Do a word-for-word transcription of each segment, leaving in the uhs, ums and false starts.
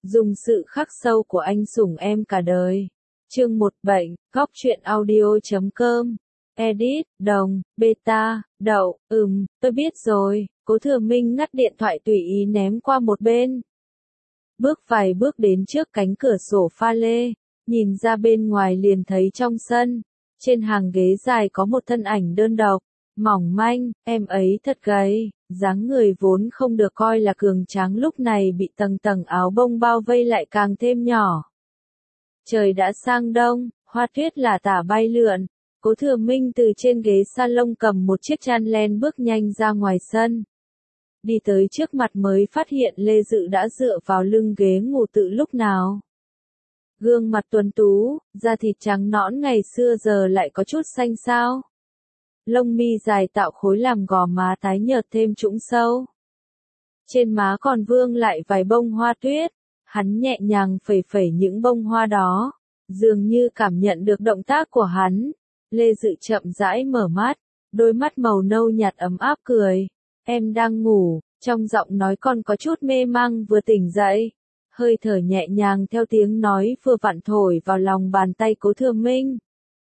Dùng sự khắc sâu của anh sủng em cả đời. Chương một bệnh, góc truyện audio chấm com. Edit, đồng, beta, đậu, ừm, tôi biết rồi. Cố Thừa Minh ngắt điện thoại tùy ý ném qua một bên. Bước vài bước đến trước cánh cửa sổ pha lê, nhìn ra bên ngoài liền thấy trong sân, trên hàng ghế dài có một thân ảnh đơn độc, mỏng manh, em ấy thật gầy, dáng người vốn không được coi là cường tráng lúc này bị tầng tầng áo bông bao vây lại càng thêm nhỏ. Trời đã sang đông, hoa tuyết là tả bay lượn, Cố Thừa Minh từ trên ghế salon cầm một chiếc chăn len bước nhanh ra ngoài sân. Đi tới trước mặt mới phát hiện Lê Dự đã dựa vào lưng ghế ngủ từ lúc nào. Gương mặt tuấn tú, da thịt trắng nõn ngày xưa giờ lại có chút xanh xao. Lông mi dài tạo khối làm gò má tái nhợt thêm trũng sâu. Trên má còn vương lại vài bông hoa tuyết, hắn nhẹ nhàng phẩy phẩy những bông hoa đó, dường như cảm nhận được động tác của hắn. Lê Dự chậm rãi mở mắt, đôi mắt màu nâu nhạt ấm áp cười. Em đang ngủ, trong giọng nói còn có chút mê mang vừa tỉnh dậy. Hơi thở nhẹ nhàng theo tiếng nói vừa vặn thổi vào lòng bàn tay Cố Thừa Minh.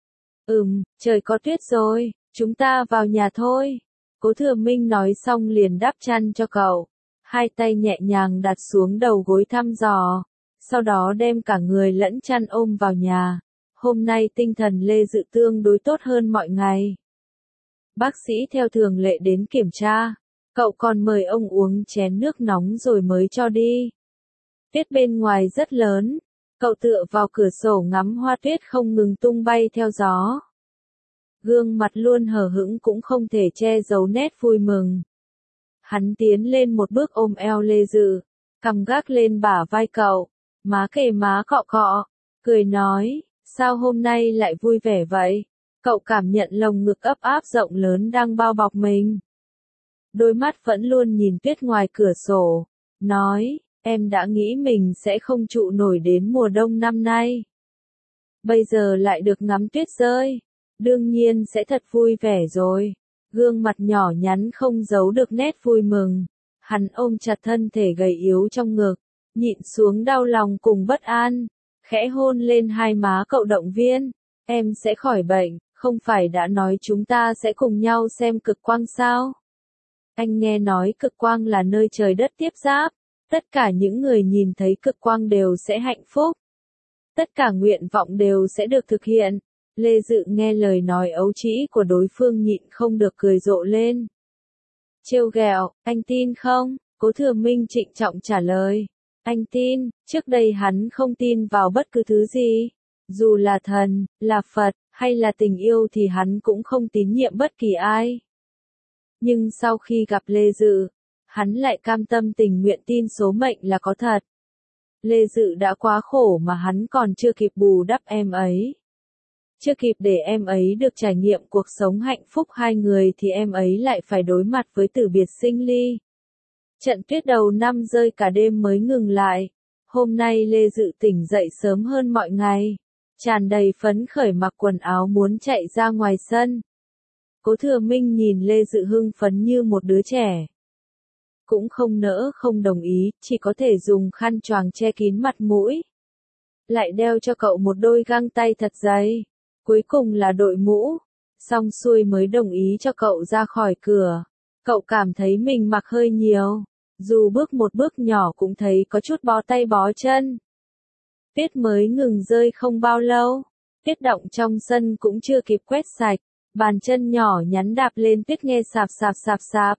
Ừm, trời có tuyết rồi, chúng ta vào nhà thôi. Cố Thừa Minh nói xong liền đắp chăn cho cậu. Hai tay nhẹ nhàng đặt xuống đầu gối thăm dò, sau đó đem cả người lẫn chăn ôm vào nhà. Hôm nay tinh thần Lê Dự tương đối tốt hơn mọi ngày. Bác sĩ theo thường lệ đến kiểm tra, cậu còn mời ông uống chén nước nóng rồi mới cho đi. Tuyết bên ngoài rất lớn, cậu tựa vào cửa sổ ngắm hoa tuyết không ngừng tung bay theo gió. Gương mặt luôn hờ hững cũng không thể che giấu nét vui mừng. Hắn tiến lên một bước ôm eo Lê Dự, cằm gác lên bả vai cậu, má kề má cọ cọ, cười nói, sao hôm nay lại vui vẻ vậy? Cậu cảm nhận lồng ngực ấp áp rộng lớn đang bao bọc mình. Đôi mắt vẫn luôn nhìn tuyết ngoài cửa sổ, nói, em đã nghĩ mình sẽ không trụ nổi đến mùa đông năm nay. Bây giờ lại được ngắm tuyết rơi, đương nhiên sẽ thật vui vẻ rồi. Gương mặt nhỏ nhắn không giấu được nét vui mừng. Hắn ôm chặt thân thể gầy yếu trong ngực, nhịn xuống đau lòng cùng bất an, khẽ hôn lên hai má cậu động viên. Em sẽ khỏi bệnh, không phải đã nói chúng ta sẽ cùng nhau xem cực quang sao? Anh nghe nói cực quang là nơi trời đất tiếp giáp, tất cả những người nhìn thấy cực quang đều sẽ hạnh phúc. Tất cả nguyện vọng đều sẽ được thực hiện. Lê Dự nghe lời nói ấu trĩ của đối phương nhịn không được cười rộ lên. Trêu ghẹo, anh tin không? Cố Thừa Minh trịnh trọng trả lời. Anh tin, trước đây hắn không tin vào bất cứ thứ gì. Dù là thần, là Phật, hay là tình yêu thì hắn cũng không tín nhiệm bất kỳ ai. Nhưng sau khi gặp Lê Dự, hắn lại cam tâm tình nguyện tin số mệnh là có thật. Lê Dự đã quá khổ mà hắn còn chưa kịp bù đắp em ấy. Chưa kịp để em ấy được trải nghiệm cuộc sống hạnh phúc hai người thì em ấy lại phải đối mặt với tử biệt sinh ly. Trận tuyết đầu năm rơi cả đêm mới ngừng lại. Hôm nay Lê Dự tỉnh dậy sớm hơn mọi ngày, tràn đầy phấn khởi mặc quần áo muốn chạy ra ngoài sân. Cố Thừa Minh nhìn Lê Dự hưng phấn như một đứa trẻ. Cũng không nỡ không đồng ý, chỉ có thể dùng khăn choàng che kín mặt mũi. Lại đeo cho cậu một đôi găng tay thật dày. Cuối cùng là đội mũ, xong xuôi mới đồng ý cho cậu ra khỏi cửa. Cậu cảm thấy mình mặc hơi nhiều, dù bước một bước nhỏ cũng thấy có chút bó tay bó chân. Tuyết mới ngừng rơi không bao lâu, tuyết động trong sân cũng chưa kịp quét sạch, bàn chân nhỏ nhắn đạp lên tuyết nghe sạp sạp sạp sạp.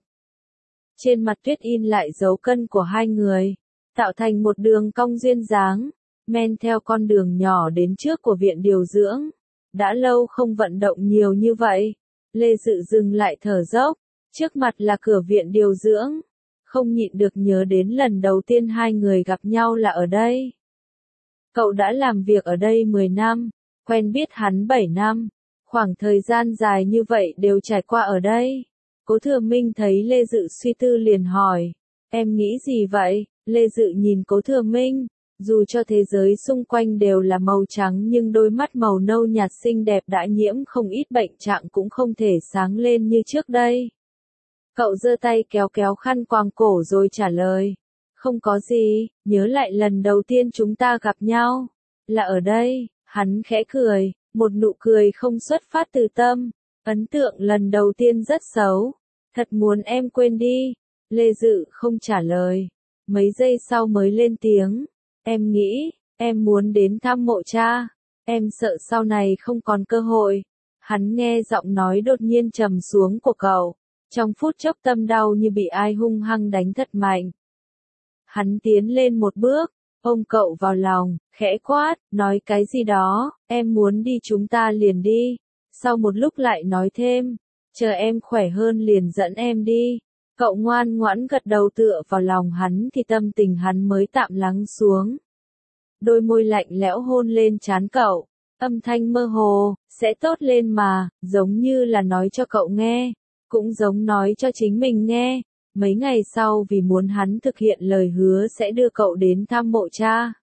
Trên mặt tuyết in lại dấu chân của hai người, tạo thành một đường cong duyên dáng, men theo con đường nhỏ đến trước của viện điều dưỡng. Đã lâu không vận động nhiều như vậy. Lê Dự dừng lại thở dốc, trước mặt là cửa viện điều dưỡng. Không nhịn được nhớ đến lần đầu tiên hai người gặp nhau là ở đây. Cậu đã làm việc ở đây mười năm, quen biết hắn bảy năm. Khoảng thời gian dài như vậy đều trải qua ở đây. Cố Thừa Minh thấy Lê Dự suy tư liền hỏi. Em nghĩ gì vậy? Lê Dự nhìn Cố Thừa Minh. Dù cho thế giới xung quanh đều là màu trắng nhưng đôi mắt màu nâu nhạt xinh đẹp đã nhiễm không ít bệnh trạng cũng không thể sáng lên như trước đây. Cậu giơ tay kéo kéo khăn quàng cổ rồi trả lời. Không có gì, nhớ lại lần đầu tiên chúng ta gặp nhau. Là ở đây, hắn khẽ cười, một nụ cười không xuất phát từ tâm. Ấn tượng lần đầu tiên rất xấu. Thật muốn em quên đi. Lê Dự không trả lời. Mấy giây sau mới lên tiếng. Em nghĩ, em muốn đến thăm mộ cha. Em sợ sau này không còn cơ hội. Hắn nghe giọng nói đột nhiên trầm xuống của cậu. Trong phút chốc tâm đau như bị ai hung hăng đánh thật mạnh. Hắn tiến lên một bước, ôm cậu vào lòng, khẽ quát, nói cái gì đó, em muốn đi chúng ta liền đi. Sau một lúc lại nói thêm, chờ em khỏe hơn liền dẫn em đi. Cậu ngoan ngoãn gật đầu tựa vào lòng hắn thì tâm tình hắn mới tạm lắng xuống. Đôi môi lạnh lẽo hôn lên trán cậu, âm thanh mơ hồ, sẽ tốt lên mà, giống như là nói cho cậu nghe, cũng giống nói cho chính mình nghe. Mấy ngày sau vì muốn hắn thực hiện lời hứa sẽ đưa cậu đến thăm mộ cha.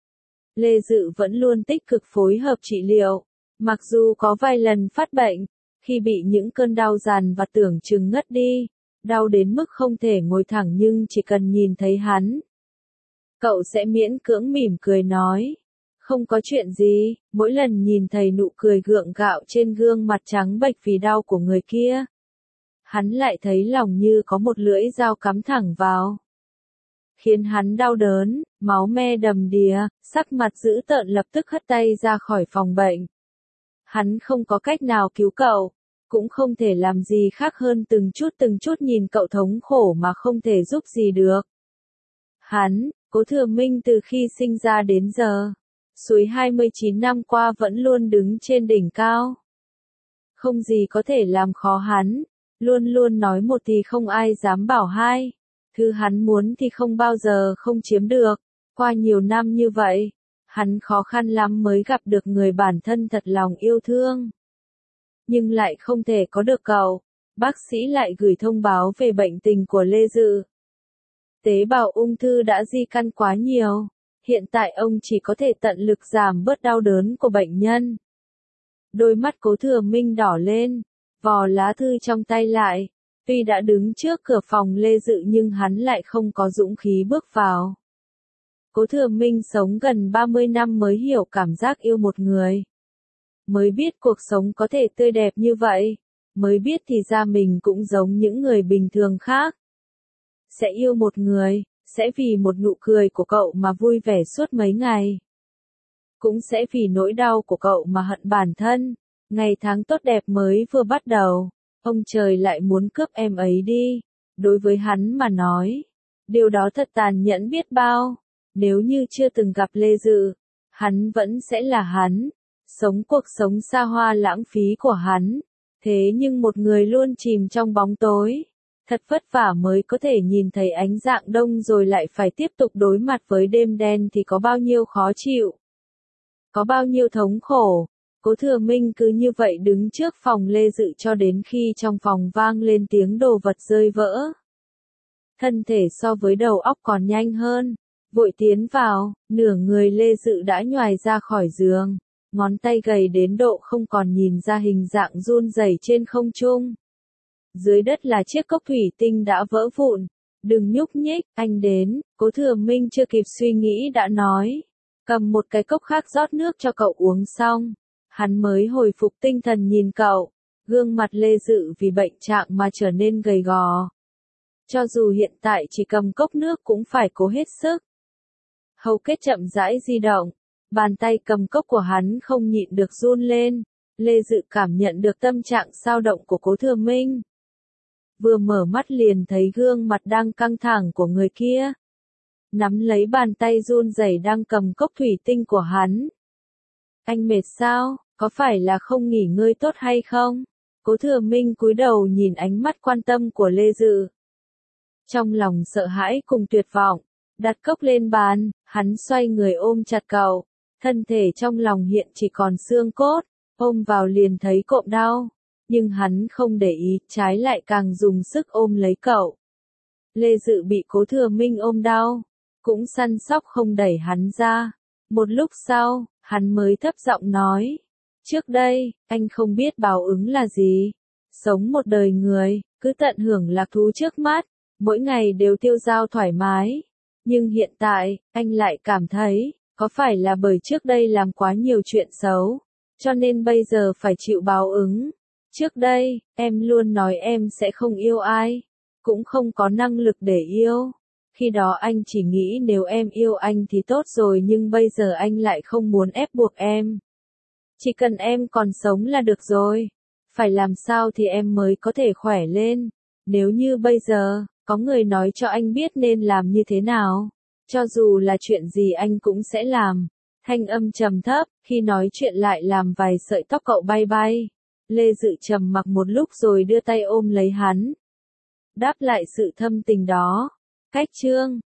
Lê Dự vẫn luôn tích cực phối hợp trị liệu, mặc dù có vài lần phát bệnh, khi bị những cơn đau dằn và tưởng chừng ngất đi, đau đến mức không thể ngồi thẳng nhưng chỉ cần nhìn thấy hắn, cậu sẽ miễn cưỡng mỉm cười nói, không có chuyện gì. Mỗi lần nhìn thấy nụ cười gượng gạo trên gương mặt trắng bệch vì đau của người kia, hắn lại thấy lòng như có một lưỡi dao cắm thẳng vào, khiến hắn đau đớn, máu me đầm đìa, sắc mặt dữ tợn lập tức hất tay ra khỏi phòng bệnh. Hắn không có cách nào cứu cậu, cũng không thể làm gì khác hơn từng chút từng chút nhìn cậu thống khổ mà không thể giúp gì được. Hắn, Cố Thừa Minh từ khi sinh ra đến giờ, suốt hai mươi chín năm qua vẫn luôn đứng trên đỉnh cao. Không gì có thể làm khó hắn, luôn luôn nói một thì không ai dám bảo hai, thứ hắn muốn thì không bao giờ không chiếm được. Qua nhiều năm như vậy, hắn khó khăn lắm mới gặp được người bản thân thật lòng yêu thương. Nhưng lại không thể có được cậu. Bác sĩ lại gửi thông báo về bệnh tình của Lê Dự. Tế bào ung thư đã di căn quá nhiều, hiện tại ông chỉ có thể tận lực giảm bớt đau đớn của bệnh nhân. Đôi mắt Cố Thừa Minh đỏ lên, vò lá thư trong tay lại, tuy đã đứng trước cửa phòng Lê Dự nhưng hắn lại không có dũng khí bước vào. Cố Thừa Minh sống gần ba mươi năm mới hiểu cảm giác yêu một người. Mới biết cuộc sống có thể tươi đẹp như vậy, mới biết thì ra mình cũng giống những người bình thường khác. Sẽ yêu một người, sẽ vì một nụ cười của cậu mà vui vẻ suốt mấy ngày. Cũng sẽ vì nỗi đau của cậu mà hận bản thân. Ngày tháng tốt đẹp mới vừa bắt đầu, ông trời lại muốn cướp em ấy đi. Đối với hắn mà nói, điều đó thật tàn nhẫn biết bao. Nếu như chưa từng gặp Lê Dự, hắn vẫn sẽ là hắn, sống cuộc sống xa hoa lãng phí của hắn. Thế nhưng một người luôn chìm trong bóng tối, thật vất vả mới có thể nhìn thấy ánh rạng đông rồi lại phải tiếp tục đối mặt với đêm đen thì có bao nhiêu khó chịu, có bao nhiêu thống khổ. Cố Thừa Minh cứ như vậy đứng trước phòng Lê Dự cho đến khi trong phòng vang lên tiếng đồ vật rơi vỡ. Thân thể so với đầu óc còn nhanh hơn, vội tiến vào, nửa người Lê Dự đã nhoài ra khỏi giường, ngón tay gầy đến độ không còn nhìn ra hình dạng run rẩy trên không trung. Dưới đất là chiếc cốc thủy tinh đã vỡ vụn. Đừng nhúc nhích, anh đến. Cố Thừa Minh chưa kịp suy nghĩ đã nói. Cầm một cái cốc khác rót nước cho cậu uống xong. Hắn mới hồi phục tinh thần nhìn cậu. Gương mặt Lê Dự vì bệnh trạng mà trở nên gầy gò. Cho dù hiện tại chỉ cầm cốc nước cũng phải cố hết sức. Hầu kết chậm rãi di động. Bàn tay cầm cốc của hắn không nhịn được run lên. Lê Dự cảm nhận được tâm trạng sao động của Cố Thừa Minh. Vừa mở mắt liền thấy gương mặt đang căng thẳng của người kia. Nắm lấy bàn tay run rẩy đang cầm cốc thủy tinh của hắn. Anh mệt sao, có phải là không nghỉ ngơi tốt hay không? Cố Thừa Minh cúi đầu nhìn ánh mắt quan tâm của Lê Dự. Trong lòng sợ hãi cùng tuyệt vọng, đặt cốc lên bàn, hắn xoay người ôm chặt cậu. Thân thể trong lòng hiện chỉ còn xương cốt, ôm vào liền thấy cộm đau. Nhưng hắn không để ý, trái lại càng dùng sức ôm lấy cậu. Lê Dự bị Cố Thừa Minh ôm đau, cũng săn sóc không đẩy hắn ra. Một lúc sau, hắn mới thấp giọng nói. Trước đây, anh không biết báo ứng là gì. Sống một đời người, cứ tận hưởng lạc thú trước mắt, mỗi ngày đều tiêu dao thoải mái. Nhưng hiện tại, anh lại cảm thấy, có phải là bởi trước đây làm quá nhiều chuyện xấu, cho nên bây giờ phải chịu báo ứng. Trước đây, em luôn nói em sẽ không yêu ai, cũng không có năng lực để yêu. Khi đó anh chỉ nghĩ nếu em yêu anh thì tốt rồi, nhưng bây giờ anh lại không muốn ép buộc em. Chỉ cần em còn sống là được rồi. Phải làm sao thì em mới có thể khỏe lên. Nếu như bây giờ, có người nói cho anh biết nên làm như thế nào, cho dù là chuyện gì anh cũng sẽ làm. Thanh âm trầm thấp, khi nói chuyện lại làm vài sợi tóc cậu bay bay. Lê Dự trầm mặc một lúc rồi đưa tay ôm lấy hắn. Đáp lại sự thâm tình đó. Cách chương